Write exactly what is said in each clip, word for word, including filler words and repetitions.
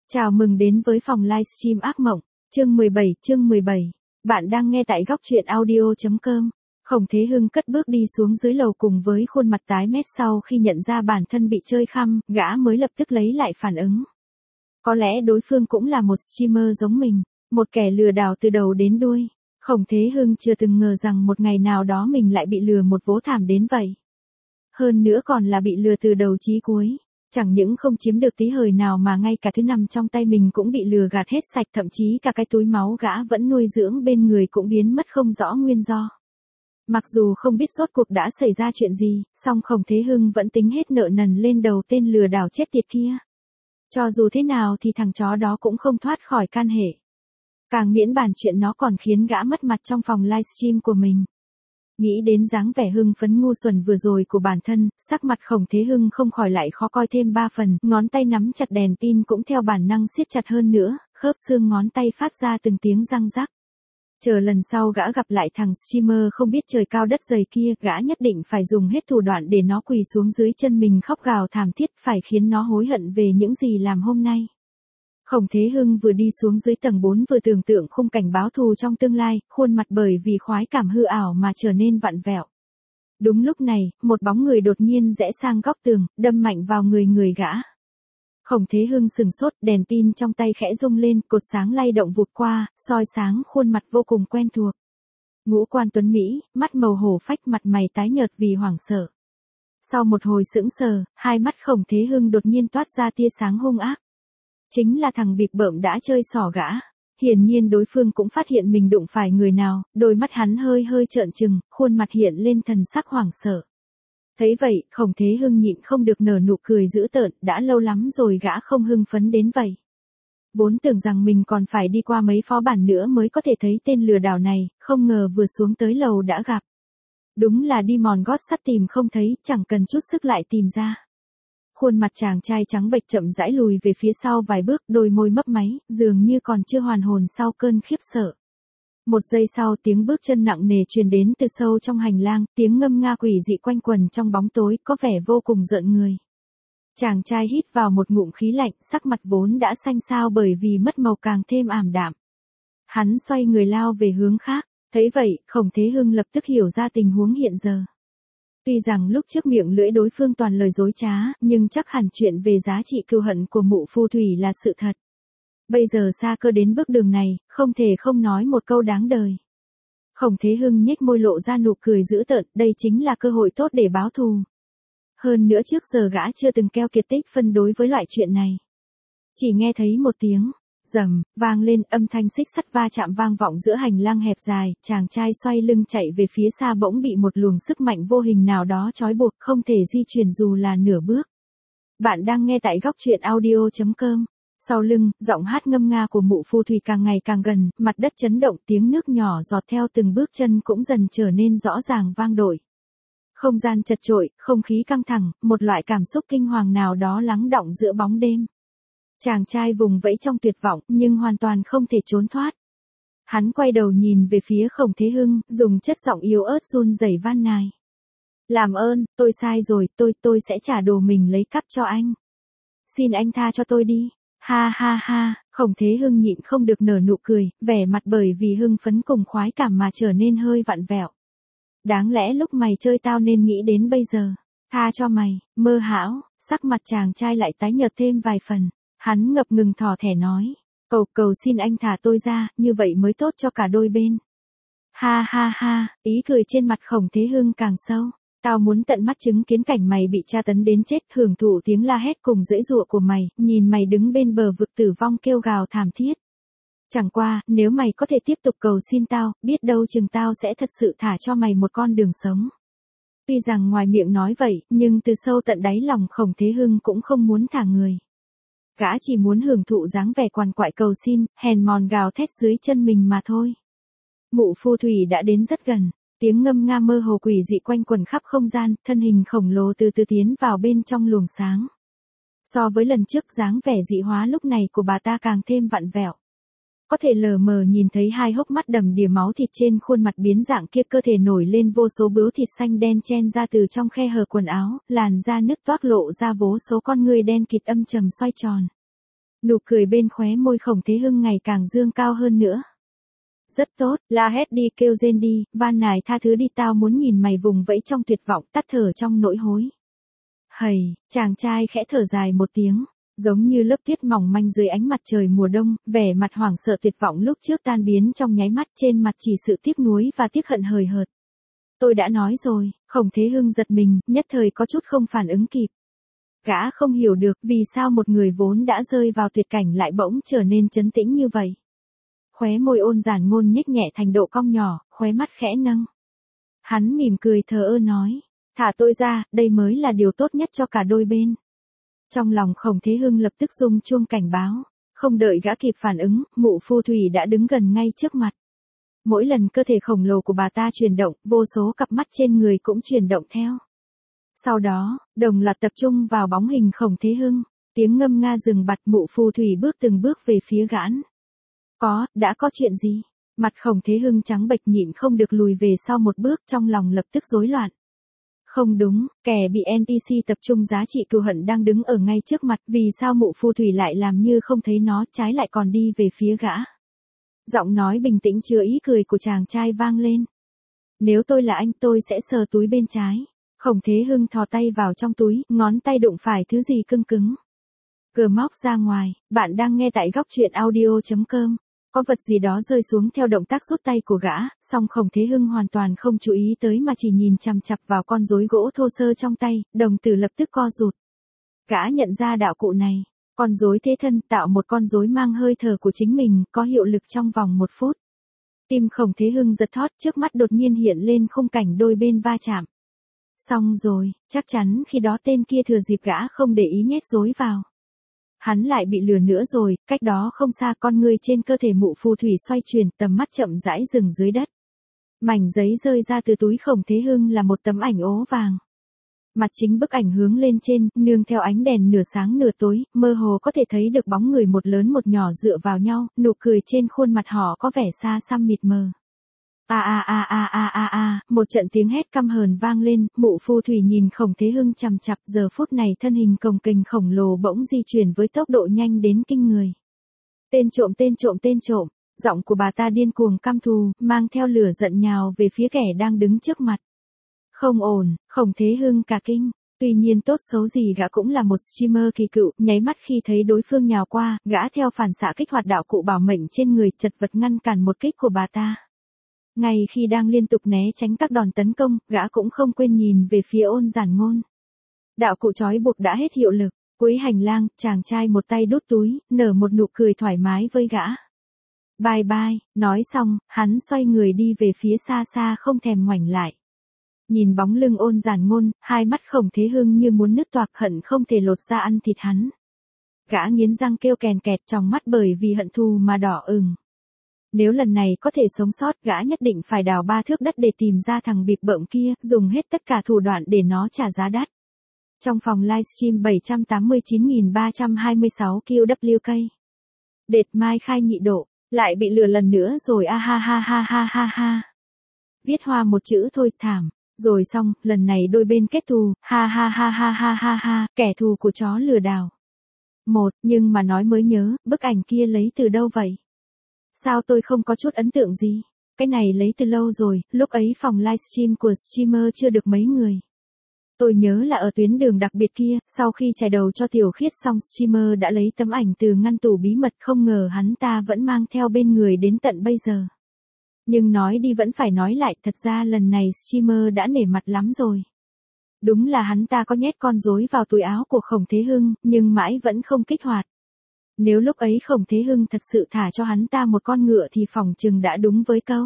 Chào mừng đến với phòng livestream ác mộng, chương mười bảy, chương mười bảy. Bạn đang nghe tại góc truyện audio chấm com. Khổng Thế Hưng cất bước đi xuống dưới lầu cùng với khuôn mặt tái mét sau khi nhận ra bản thân bị chơi khăm, gã mới lập tức lấy lại phản ứng. Có lẽ đối phương cũng là một streamer giống mình, một kẻ lừa đảo từ đầu đến đuôi. Khổng Thế Hưng chưa từng ngờ rằng một ngày nào đó mình lại bị lừa một vố thảm đến vậy. Hơn nữa còn là bị lừa từ đầu chí cuối. Chẳng những không chiếm được tí hời nào mà ngay cả thứ nằm trong tay mình cũng bị lừa gạt hết sạch, thậm chí cả cái túi máu gã vẫn nuôi dưỡng bên người cũng biến mất không rõ nguyên do. Mặc dù không biết rốt cuộc đã xảy ra chuyện gì, song Khổng Thế Hưng vẫn tính hết nợ nần lên đầu tên lừa đảo chết tiệt kia. Cho dù thế nào thì thằng chó đó cũng không thoát khỏi can hệ. Càng miễn bàn chuyện nó còn khiến gã mất mặt trong phòng livestream của mình. Nghĩ đến dáng vẻ hưng phấn ngu xuẩn vừa rồi của bản thân, sắc mặt Khổng Thế Hưng không khỏi lại khó coi thêm ba phần, ngón tay nắm chặt đèn pin cũng theo bản năng siết chặt hơn nữa, khớp xương ngón tay phát ra từng tiếng răng rắc. Chờ lần sau gã gặp lại thằng streamer không biết trời cao đất dày kia, gã nhất định phải dùng hết thủ đoạn để nó quỳ xuống dưới chân mình khóc gào thảm thiết, phải khiến nó hối hận về những gì làm hôm nay. Khổng Thế Hưng vừa đi xuống dưới tầng bốn vừa tưởng tượng khung cảnh báo thù trong tương lai, khuôn mặt bởi vì khoái cảm hư ảo mà trở nên vặn vẹo. Đúng lúc này, một bóng người đột nhiên rẽ sang góc tường, đâm mạnh vào người người gã. Khổng Thế Hưng sừng sốt, đèn pin trong tay khẽ rung lên, cột sáng lay động vụt qua, soi sáng khuôn mặt vô cùng quen thuộc. Ngũ quan tuấn Mỹ, mắt màu hổ phách, mặt mày tái nhợt vì hoảng sợ. Sau một hồi sững sờ, hai mắt Khổng Thế Hưng đột nhiên toát ra tia sáng hung ác. Chính là thằng bịp bợm đã chơi xỏ gã. Hiển nhiên đối phương cũng phát hiện mình đụng phải người nào, đôi mắt hắn hơi hơi trợn trừng, khuôn mặt hiện lên thần sắc hoảng sợ. Thấy vậy, Khổng Thế Hưng nhịn không được nở nụ cười dữ tợn, đã lâu lắm rồi gã không hưng phấn đến vậy. Vốn tưởng rằng mình còn phải đi qua mấy phó bản nữa mới có thể thấy tên lừa đảo này, không ngờ vừa xuống tới lầu đã gặp. Đúng là đi mòn gót sắt tìm không thấy, chẳng cần chút sức lại tìm ra. Khuôn mặt chàng trai trắng bệch chậm rãi lùi về phía sau vài bước, đôi môi mấp máy, dường như còn chưa hoàn hồn sau cơn khiếp sợ. Một giây sau, tiếng bước chân nặng nề truyền đến từ sâu trong hành lang, tiếng ngâm nga quỷ dị quanh quần trong bóng tối, có vẻ vô cùng rợn người. Chàng trai hít vào một ngụm khí lạnh, sắc mặt vốn đã xanh xao bởi vì mất màu càng thêm ảm đạm. Hắn xoay người lao về hướng khác, thấy vậy, Khổng Thế Hưng lập tức hiểu ra tình huống hiện giờ. Tuy rằng lúc trước miệng lưỡi đối phương toàn lời dối trá, nhưng chắc hẳn chuyện về giá trị cừu hận của mụ phù thủy là sự thật. Bây giờ xa cơ đến bước đường này, không thể không nói một câu đáng đời. Khổng Thế Hưng nhếch môi lộ ra nụ cười dữ tợn, đây chính là cơ hội tốt để báo thù. Hơn nữa trước giờ gã chưa từng keo kiệt tích phân đối với loại chuyện này. Chỉ nghe thấy một tiếng rầm vang lên, âm thanh xích sắt va chạm vang vọng giữa hành lang hẹp dài, chàng trai xoay lưng chạy về phía xa bỗng bị một luồng sức mạnh vô hình nào đó trói buộc, không thể di chuyển dù là nửa bước. Bạn đang nghe tại góc truyện audio chấm com. Sau lưng, giọng hát ngâm nga của mụ phù thủy càng ngày càng gần, mặt đất chấn động, tiếng nước nhỏ giọt theo từng bước chân cũng dần trở nên rõ ràng vang dội. Không gian chật chội, không khí căng thẳng, một loại cảm xúc kinh hoàng nào đó lắng đọng giữa bóng đêm. Chàng trai vùng vẫy trong tuyệt vọng, nhưng hoàn toàn không thể trốn thoát. Hắn quay đầu nhìn về phía Khổng Thế Hưng, dùng chất giọng yếu ớt run rẩy van nài. Làm ơn, tôi sai rồi, tôi, tôi sẽ trả đồ mình lấy cắp cho anh. Xin anh tha cho tôi đi. Ha ha ha, Khổng Thế Hưng nhịn không được nở nụ cười, vẻ mặt bởi vì hưng phấn cùng khoái cảm mà trở nên hơi vặn vẹo. Đáng lẽ lúc mày chơi tao nên nghĩ đến bây giờ. Tha cho mày, mơ hão, sắc mặt chàng trai lại tái nhợt thêm vài phần. Hắn ngập ngừng thỏ thẻ nói, cầu cầu xin anh thả tôi ra, như vậy mới tốt cho cả đôi bên. Ha ha ha, ý cười trên mặt Khổng Thế Hưng càng sâu. Tao muốn tận mắt chứng kiến cảnh mày bị tra tấn đến chết, hưởng thụ tiếng la hét cùng giãy giụa của mày, nhìn mày đứng bên bờ vực tử vong kêu gào thảm thiết. Chẳng qua, nếu mày có thể tiếp tục cầu xin tao, biết đâu chừng tao sẽ thật sự thả cho mày một con đường sống. Tuy rằng ngoài miệng nói vậy, nhưng từ sâu tận đáy lòng Khổng Thế Hưng cũng không muốn thả người. Gã chỉ muốn hưởng thụ dáng vẻ quằn quại cầu xin, hèn mòn gào thét dưới chân mình mà thôi. Mụ phù thủy đã đến rất gần, tiếng ngâm nga mơ hồ quỷ dị quanh quẩn khắp không gian, thân hình khổng lồ từ từ tiến vào bên trong luồng sáng. So với lần trước, dáng vẻ dị hóa lúc này của bà ta càng thêm vặn vẹo. Có thể lờ mờ nhìn thấy hai hốc mắt đầm đìa máu thịt trên khuôn mặt biến dạng kia, cơ thể nổi lên vô số bướu thịt xanh đen chen ra từ trong khe hở quần áo, làn da nứt toác lộ ra vô số con người đen kịt âm trầm xoay tròn. Nụ cười bên khóe môi Khổng Thế Hưng ngày càng dương cao hơn nữa. Rất tốt, la hét đi, kêu rên đi, van nài tha thứ đi, tao muốn nhìn mày vùng vẫy trong tuyệt vọng, tắt thở trong nỗi hối. Hầy, chàng trai khẽ thở dài một tiếng, giống như lớp tuyết mỏng manh dưới ánh mặt trời mùa đông, vẻ mặt hoảng sợ tuyệt vọng lúc trước tan biến trong nháy mắt, trên mặt chỉ sự tiếc nuối và tiếc hận hời hợt. Tôi đã nói rồi. Khổng Thế Hưng giật mình, nhất thời có chút không phản ứng kịp. Gã không hiểu được vì sao một người vốn đã rơi vào tuyệt cảnh lại bỗng trở nên trấn tĩnh như vậy. Khóe môi Ôn Giản Ngôn nhếch nhẹ thành độ cong nhỏ, khóe mắt khẽ nâng. Hắn mỉm cười thờ ơ nói, thả tôi ra, đây mới là điều tốt nhất cho cả đôi bên. Trong lòng Khổng Thế Hưng lập tức rung chuông cảnh báo, không đợi gã kịp phản ứng, mụ phù thủy đã đứng gần ngay trước mặt. Mỗi lần cơ thể khổng lồ của bà ta chuyển động, vô số cặp mắt trên người cũng chuyển động theo. Sau đó, đồng loạt tập trung vào bóng hình Khổng Thế Hưng, tiếng ngâm nga rừng bặt, mụ phù thủy bước từng bước về phía gã. Có, đã có chuyện gì? Mặt Khổng Thế Hưng trắng bệch nhịn không được lùi về sau một bước, trong lòng lập tức rối loạn. Không đúng, kẻ bị en pê xê tập trung giá trị cừu hận đang đứng ở ngay trước mặt, vì sao mụ phù thủy lại làm như không thấy nó, trái lại còn đi về phía gã. Giọng nói bình tĩnh chứa ý cười của chàng trai vang lên. Nếu tôi là anh tôi sẽ sờ túi bên trái. Khổng Thế Hưng thò tay vào trong túi, ngón tay đụng phải thứ gì cưng cứng. Cờ móc ra ngoài, bạn đang nghe tại góc truyện audio chấm com. Có vật gì đó rơi xuống theo động tác rút tay của gã, song Khổng Thế Hưng hoàn toàn không chú ý tới mà chỉ nhìn chằm chằm vào con rối gỗ thô sơ trong tay, đồng tử lập tức co rụt. Gã nhận ra đạo cụ này, con rối thế thân tạo một con rối mang hơi thở của chính mình, có hiệu lực trong vòng một phút. Tim Khổng Thế Hưng giật thót, trước mắt đột nhiên hiện lên khung cảnh đôi bên va chạm. Xong rồi, chắc chắn khi đó tên kia thừa dịp gã không để ý nhét rối vào. Hắn lại bị lừa nữa rồi, cách đó không xa, con người trên cơ thể mụ phù thủy xoay chuyển, tầm mắt chậm rãi dừng dưới đất. Mảnh giấy rơi ra từ túi Khổng Thế Hưng là một tấm ảnh ố vàng. Mặt chính bức ảnh hướng lên trên, nương theo ánh đèn nửa sáng nửa tối, mơ hồ có thể thấy được bóng người một lớn một nhỏ dựa vào nhau, nụ cười trên khuôn mặt họ có vẻ xa xăm mịt mờ. A a a a a a a, một trận tiếng hét căm hờn vang lên, mụ phù thủy nhìn Khổng Thế Hưng chằm chằm, giờ phút này thân hình cồng kềnh khổng lồ bỗng di chuyển với tốc độ nhanh đến kinh người. Tên trộm, tên trộm, tên trộm, giọng của bà ta điên cuồng căm thù, mang theo lửa giận nhào về phía kẻ đang đứng trước mặt. Không ổn, Khổng Thế Hưng cả kinh, tuy nhiên tốt xấu gì gã cũng là một streamer kỳ cựu, nháy mắt khi thấy đối phương nhào qua, gã theo phản xạ kích hoạt đạo cụ bảo mệnh trên người, chật vật ngăn cản một kích của bà ta. Ngay khi đang liên tục né tránh các đòn tấn công, gã cũng không quên nhìn về phía Ôn Giản Ngôn. Đạo cụ trói buộc đã hết hiệu lực, cuối hành lang, chàng trai một tay đút túi, nở một nụ cười thoải mái với gã. Bye bye, nói xong, hắn xoay người đi về phía xa xa không thèm ngoảnh lại. Nhìn bóng lưng Ôn Giản Ngôn, hai mắt Khổng Thế Hưng như muốn nứt toạc, hận không thể lột ra ăn thịt hắn. Gã nghiến răng kêu kèn kẹt, trong mắt bởi vì hận thù mà đỏ ửng. Nếu lần này có thể sống sót, gã nhất định phải đào ba thước đất để tìm ra thằng bịp bợm kia, dùng hết tất cả thủ đoạn để nó trả giá đắt. Trong phòng livestream bảy trăm tám mươi chín nghìn ba trăm hai mươi sáu Q W K. Đệt mai khai nhị độ, lại bị lừa lần nữa rồi, a ha ha ha ha ha ha. Viết hoa một chữ thôi, thảm. Rồi xong, lần này đôi bên kết thù, ha ha ha ha ha ha ha, kẻ thù của chó lừa đảo. Một, nhưng mà nói mới nhớ, bức ảnh kia lấy từ đâu vậy? Sao tôi không có chút ấn tượng gì? Cái này lấy từ lâu rồi, lúc ấy phòng livestream của streamer chưa được mấy người. Tôi nhớ là ở tuyến đường đặc biệt kia, sau khi chải đầu cho Tiểu Khiết xong streamer đã lấy tấm ảnh từ ngăn tủ bí mật, không ngờ hắn ta vẫn mang theo bên người đến tận bây giờ. Nhưng nói đi vẫn phải nói lại, thật ra lần này streamer đã nể mặt lắm rồi. Đúng là hắn ta có nhét con rối vào túi áo của Khổng Thế Hưng, nhưng mãi vẫn không kích hoạt. Nếu lúc ấy Khổng Thế Hưng thật sự thả cho hắn ta một con ngựa thì phỏng chừng đã đúng với câu.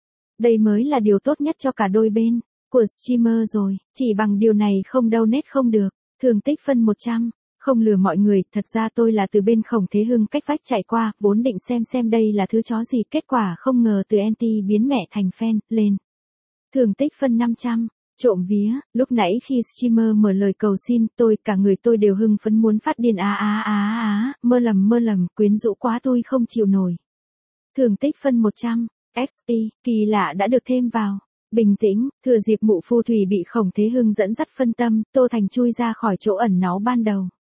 Đây mới là điều tốt nhất cho cả đôi bên, của streamer rồi, chỉ bằng điều này không đâu nết không được, thường tích phân một trăm. Không lừa mọi người, thật ra tôi là từ bên Khổng Thế Hưng cách vách chạy qua, vốn định xem xem đây là thứ chó gì, kết quả không ngờ từ anti biến mẹ thành fan, lên. Thường tích phân năm trăm, trộm vía, lúc nãy khi streamer mở lời cầu xin, tôi, cả người tôi đều hưng phấn muốn phát điên, á á á á, mơ lầm mơ lầm, quyến rũ quá tôi không chịu nổi. Thường tích phân một trăm, ích pê, kỳ lạ đã được thêm vào. Bình tĩnh, thừa dịp mụ phù thủy bị Khổng Thế Hưng dẫn dắt phân tâm, Tô Thành chui ra khỏi chỗ ẩn náu ban đầu.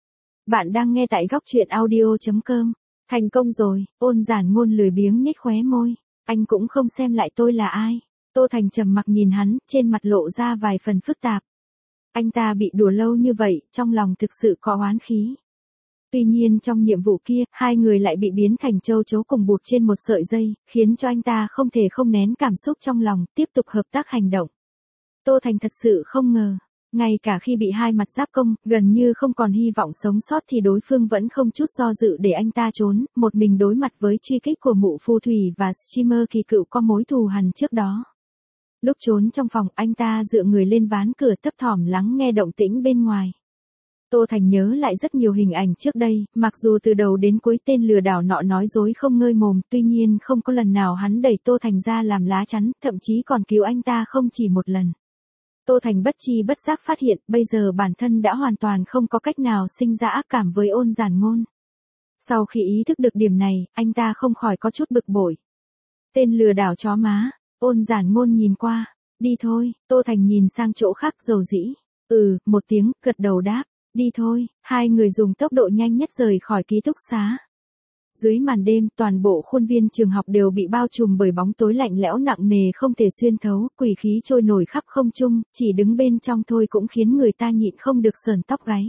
Bạn đang nghe tại góc truyện audio.com. Thành công rồi, Ôn Giản Ngôn lười biếng nhếch khóe môi. Anh cũng không xem lại tôi là ai. Tô Thành trầm mặc nhìn hắn, trên mặt lộ ra vài phần phức tạp. Anh ta bị đùa lâu như vậy, trong lòng thực sự có oán khí. Tuy nhiên trong nhiệm vụ kia, hai người lại bị biến thành châu chấu cùng buộc trên một sợi dây, khiến cho anh ta không thể không nén cảm xúc trong lòng, tiếp tục hợp tác hành động. Tô Thành thật sự không ngờ, ngay cả khi bị hai mặt giáp công, gần như không còn hy vọng sống sót thì đối phương vẫn không chút do dự để anh ta trốn, một mình đối mặt với truy kích của mụ phù thủy và streamer kỳ cựu có mối thù hằn trước đó. Lúc trốn trong phòng, anh ta dựa người lên ván cửa thấp thỏm lắng nghe động tĩnh bên ngoài. Tô Thành nhớ lại rất nhiều hình ảnh trước đây, mặc dù từ đầu đến cuối tên lừa đảo nọ nói dối không ngơi mồm, tuy nhiên không có lần nào hắn đẩy Tô Thành ra làm lá chắn, thậm chí còn cứu anh ta không chỉ một lần. Tô Thành bất chi bất giác phát hiện, bây giờ bản thân đã hoàn toàn không có cách nào sinh ra ác cảm với Ôn Giản Ngôn. Sau khi ý thức được điểm này, anh ta không khỏi có chút bực bội. Tên lừa đảo chó má, Ôn Giản Ngôn nhìn qua, đi thôi, Tô Thành nhìn sang chỗ khác dầu dĩ. Ừ, một tiếng, gật đầu đáp, đi thôi, hai người dùng tốc độ nhanh nhất rời khỏi ký túc xá. Dưới màn đêm, toàn bộ khuôn viên trường học đều bị bao trùm bởi bóng tối lạnh lẽo nặng nề không thể xuyên thấu, quỷ khí trôi nổi khắp không trung, chỉ đứng bên trong thôi cũng khiến người ta nhịn không được sờn tóc gáy.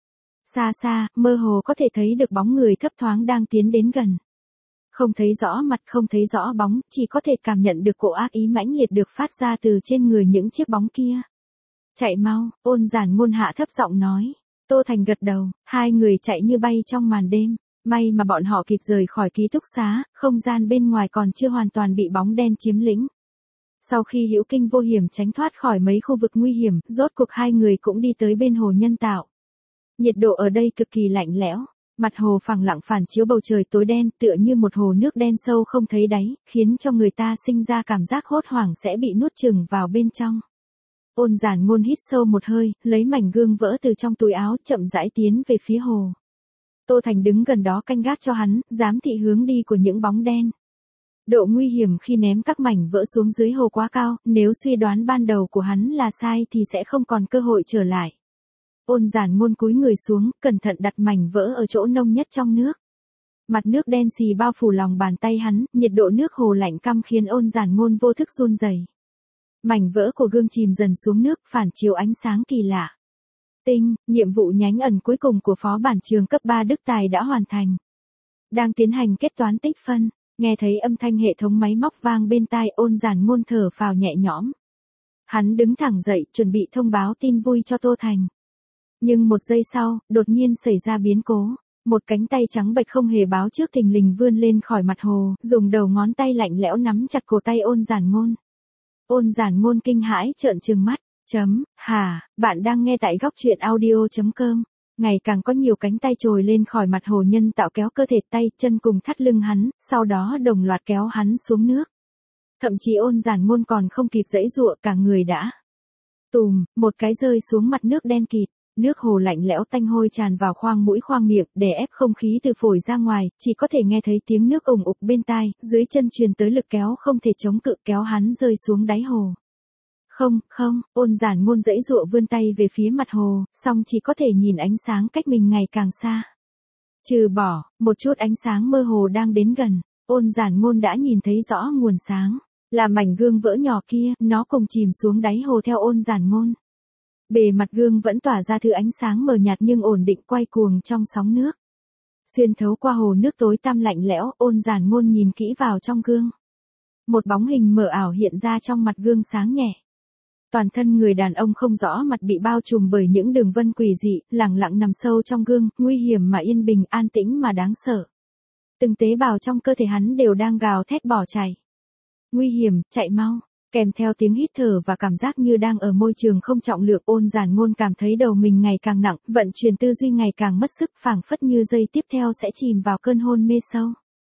Xa xa, mơ hồ có thể thấy được bóng người thấp thoáng đang tiến đến gần. Không thấy rõ mặt, không thấy rõ bóng, chỉ có thể cảm nhận được cỗ ác ý mãnh liệt được phát ra từ trên người những chiếc bóng kia. Chạy mau, Ôn Giản Ngôn hạ thấp giọng nói. Tô Thành gật đầu, hai người chạy như bay trong màn đêm. May mà bọn họ kịp rời khỏi ký túc xá, không gian bên ngoài còn chưa hoàn toàn bị bóng đen chiếm lĩnh. Sau khi hữu kinh vô hiểm tránh thoát khỏi mấy khu vực nguy hiểm, rốt cuộc hai người cũng đi tới bên hồ nhân tạo. Nhiệt độ ở đây cực kỳ lạnh lẽo, mặt hồ phẳng lặng phản chiếu bầu trời tối đen tựa như một hồ nước đen sâu không thấy đáy, khiến cho người ta sinh ra cảm giác hốt hoảng sẽ bị nuốt chửng vào bên trong. Ôn Giản Ngôn hít sâu một hơi, lấy mảnh gương vỡ từ trong túi áo chậm rãi tiến về phía hồ. Tô Thành đứng gần đó canh gác cho hắn, giám thị hướng đi của những bóng đen. Độ nguy hiểm khi ném các mảnh vỡ xuống dưới hồ quá cao, nếu suy đoán ban đầu của hắn là sai thì sẽ không còn cơ hội trở lại. Ôn Giản Ngôn cúi người xuống, cẩn thận đặt mảnh vỡ ở chỗ nông nhất trong nước. Mặt nước đen xì bao phủ lòng bàn tay hắn, nhiệt độ nước hồ lạnh căm khiến Ôn Giản Ngôn vô thức run rẩy. Mảnh vỡ của gương chìm dần xuống nước, phản chiếu ánh sáng kỳ lạ. Tinh, nhiệm vụ nhánh ẩn cuối cùng của phó bản trường cấp ba Đức Tài đã hoàn thành. Đang tiến hành kết toán tích phân, nghe thấy âm thanh hệ thống máy móc vang bên tai, Ôn Giản Ngôn thở phào nhẹ nhõm. Hắn đứng thẳng dậy, chuẩn bị thông báo tin vui cho Tô Thành. Nhưng một giây sau, đột nhiên xảy ra biến cố. Một cánh tay trắng bệch không hề báo trước thình lình vươn lên khỏi mặt hồ, dùng đầu ngón tay lạnh lẽo nắm chặt cổ tay Ôn Giản Ngôn. Ôn Giản Ngôn kinh hãi trợn trừng mắt. Chấm, hà, bạn đang nghe tại góc truyện audio.com. Ngày càng có nhiều cánh tay trồi lên khỏi mặt hồ nhân tạo kéo cơ thể tay, chân cùng thắt lưng hắn, sau đó đồng loạt kéo hắn xuống nước. Thậm chí Ôn Giản Ngôn còn không kịp giãy giụa, cả người đã tùm, một cái rơi xuống mặt nước đen kịt. Nước hồ lạnh lẽo tanh hôi tràn vào khoang mũi khoang miệng, đè ép không khí từ phổi ra ngoài, chỉ có thể nghe thấy tiếng nước ùng ục bên tai, dưới chân truyền tới lực kéo không thể chống cự, kéo hắn rơi xuống đáy hồ. Không, không, Ôn Giản Ngôn giãy giụa vươn tay về phía mặt hồ, song chỉ có thể nhìn ánh sáng cách mình ngày càng xa. Trừ bỏ, một chút ánh sáng mơ hồ đang đến gần, Ôn Giản Ngôn đã nhìn thấy rõ nguồn sáng, là mảnh gương vỡ nhỏ kia, nó cùng chìm xuống đáy hồ theo Ôn Giản Ngôn. Bề mặt gương vẫn tỏa ra thứ ánh sáng mờ nhạt nhưng ổn định quay cuồng trong sóng nước. Xuyên thấu qua hồ nước tối tăm lạnh lẽo, Ôn Giản Ngôn nhìn kỹ vào trong gương. Một bóng hình mờ ảo hiện ra trong mặt gương sáng nhẹ. Toàn thân người đàn ông không rõ mặt bị bao trùm bởi những đường vân quỷ dị, lẳng lặng nằm sâu trong gương, nguy hiểm mà yên bình, an tĩnh mà đáng sợ. Từng tế bào trong cơ thể hắn đều đang gào thét bỏ chạy. Nguy hiểm, chạy mau. Kèm theo tiếng hít thở và cảm giác như đang ở môi trường không trọng lượng, Ôn Giản Ngôn cảm thấy đầu mình ngày càng nặng, vận chuyển tư duy ngày càng mất sức, phảng phất như giây tiếp theo sẽ chìm vào cơn hôn mê sâu.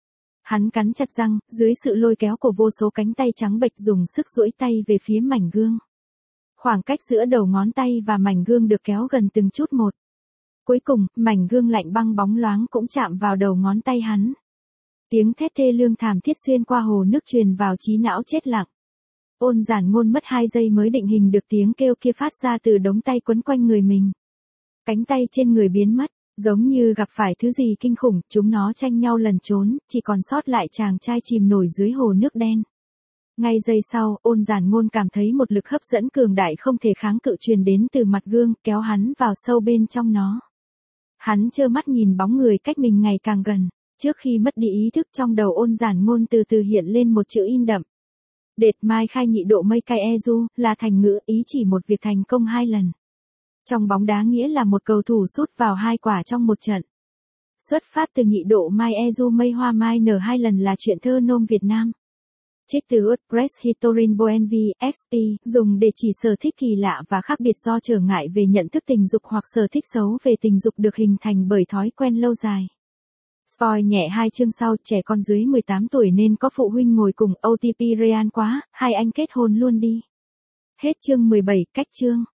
Hắn cắn chặt răng, dưới sự lôi kéo của vô số cánh tay trắng bệch dùng sức duỗi tay về phía mảnh gương. Khoảng cách giữa đầu ngón tay và mảnh gương được kéo gần từng chút một. Cuối cùng, mảnh gương lạnh băng bóng loáng cũng chạm vào đầu ngón tay hắn. Tiếng thét thê lương thảm thiết xuyên qua hồ nước truyền vào trí não chết lặng. Ôn Giản Ngôn mất hai giây mới định hình được tiếng kêu kia phát ra từ đống tay quấn quanh người mình. Cánh tay trên người biến mất, Giống như gặp phải thứ gì kinh khủng, chúng nó tranh nhau lẩn trốn, chỉ còn sót lại chàng trai chìm nổi dưới hồ nước đen. Ngay giây sau, Ôn Giản Ngôn cảm thấy một lực hấp dẫn cường đại không thể kháng cự truyền đến từ mặt gương, kéo hắn vào sâu bên trong nó. Hắn trơ mắt nhìn bóng người cách mình ngày càng gần, trước khi mất đi ý thức trong đầu Ôn Giản Ngôn từ từ hiện lên một chữ in đậm. Đệt mai khai nhị độ mây cay e du, là thành ngữ ý chỉ một việc thành công hai lần. Trong bóng đá nghĩa là một cầu thủ sút vào hai quả trong một trận. Xuất phát từ nhị độ mai e du mây hoa mai nở hai lần là chuyện thơ nôm Việt Nam. Trích từ WordPress Historian Boenvi, ích pê, dùng để chỉ sở thích kỳ lạ và khác biệt do trở ngại về nhận thức tình dục hoặc sở thích xấu về tình dục được hình thành bởi thói quen lâu dài. Spoil nhẹ hai chương sau, trẻ con dưới mười tám tuổi nên có phụ huynh ngồi cùng, ô tê pê real quá, hai anh kết hôn luôn đi. Hết chương mười bảy, cách chương.